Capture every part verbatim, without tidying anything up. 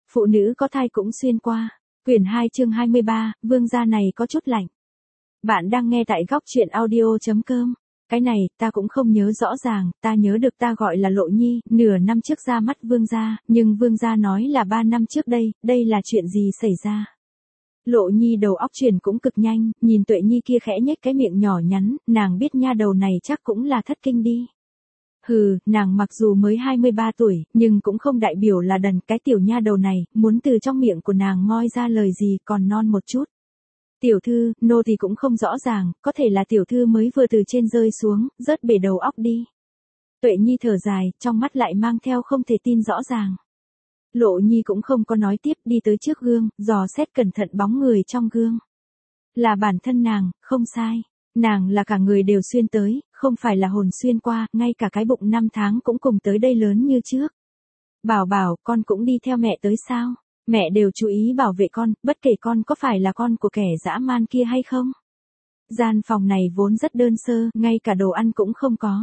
Phụ nữ có thai cũng xuyên qua. Quyển hai chương hai mươi ba, vương gia này có chút lạnh. Bạn đang nghe tại góc truyện audio chấm com. Cái này, ta cũng không nhớ rõ ràng, ta nhớ được ta gọi là Lộ Nhi, nửa năm trước ra mắt vương gia, nhưng vương gia nói là ba năm trước đây, đây là chuyện gì xảy ra? Lộ Nhi đầu óc chuyển cũng cực nhanh, nhìn Tuệ Nhi kia khẽ nhếch cái miệng nhỏ nhắn, nàng biết nha đầu này chắc cũng là thất kinh đi. Hừ, nàng mặc dù mới hai mươi ba tuổi, nhưng cũng không đại biểu là đần, cái tiểu nha đầu này, muốn từ trong miệng của nàng moi ra lời gì còn non một chút. Tiểu thư, nô thì cũng không rõ ràng, có thể là tiểu thư mới vừa từ trên rơi xuống, rớt bể đầu óc đi. Tuệ Nhi thở dài, trong mắt lại mang theo không thể tin rõ ràng. Lộ Nhi cũng không có nói tiếp, đi tới trước gương, dò xét cẩn thận bóng người trong gương. Là bản thân nàng, không sai. Nàng là cả người đều xuyên tới, không phải là hồn xuyên qua, ngay cả cái bụng năm tháng cũng cùng tới đây lớn như trước. Bảo bảo, con cũng đi theo mẹ tới sao? Mẹ đều chú ý bảo vệ con, bất kể con có phải là con của kẻ dã man kia hay không. Gian phòng này vốn rất đơn sơ, ngay cả đồ ăn cũng không có.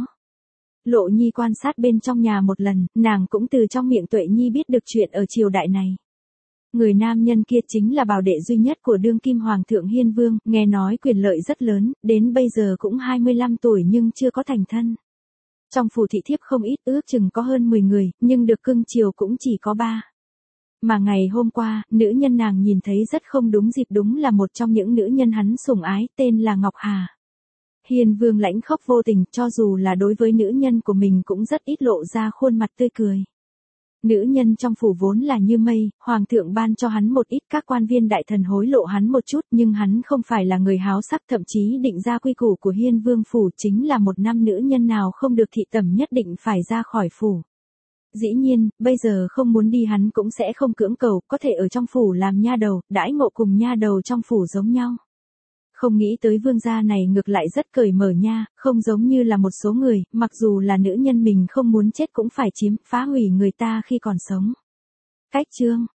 Lộ Nhi quan sát bên trong nhà một lần, nàng cũng từ trong miệng Tuệ Nhi biết được chuyện ở triều đại này. Người nam nhân kia chính là bảo đệ duy nhất của đương kim hoàng thượng Hiên Vương, nghe nói quyền lợi rất lớn, đến bây giờ cũng hai mươi lăm tuổi nhưng chưa có thành thân. Trong phủ thị thiếp không ít, ước chừng có hơn mười người, nhưng được cưng chiều cũng chỉ có ba. Mà ngày hôm qua, nữ nhân nàng nhìn thấy rất không đúng dịp, đúng là một trong những nữ nhân hắn sủng ái, tên là Ngọc Hà. Hiên Vương lãnh khốc vô tình, cho dù là đối với nữ nhân của mình cũng rất ít lộ ra khuôn mặt tươi cười. Nữ nhân trong phủ vốn là như mây, hoàng thượng ban cho hắn một ít, các quan viên đại thần hối lộ hắn một chút, nhưng hắn không phải là người háo sắc, thậm chí định ra quy củ của Hiên Vương phủ chính là một năm nữ nhân nào không được thị tẩm nhất định phải ra khỏi phủ. Dĩ nhiên, bây giờ không muốn đi hắn cũng sẽ không cưỡng cầu, có thể ở trong phủ làm nha đầu, đãi ngộ cùng nha đầu trong phủ giống nhau. Không nghĩ tới vương gia này ngược lại rất cởi mở nha, không giống như là một số người, mặc dù là nữ nhân mình không muốn chết cũng phải chiếm, phá hủy người ta khi còn sống. Cách chương,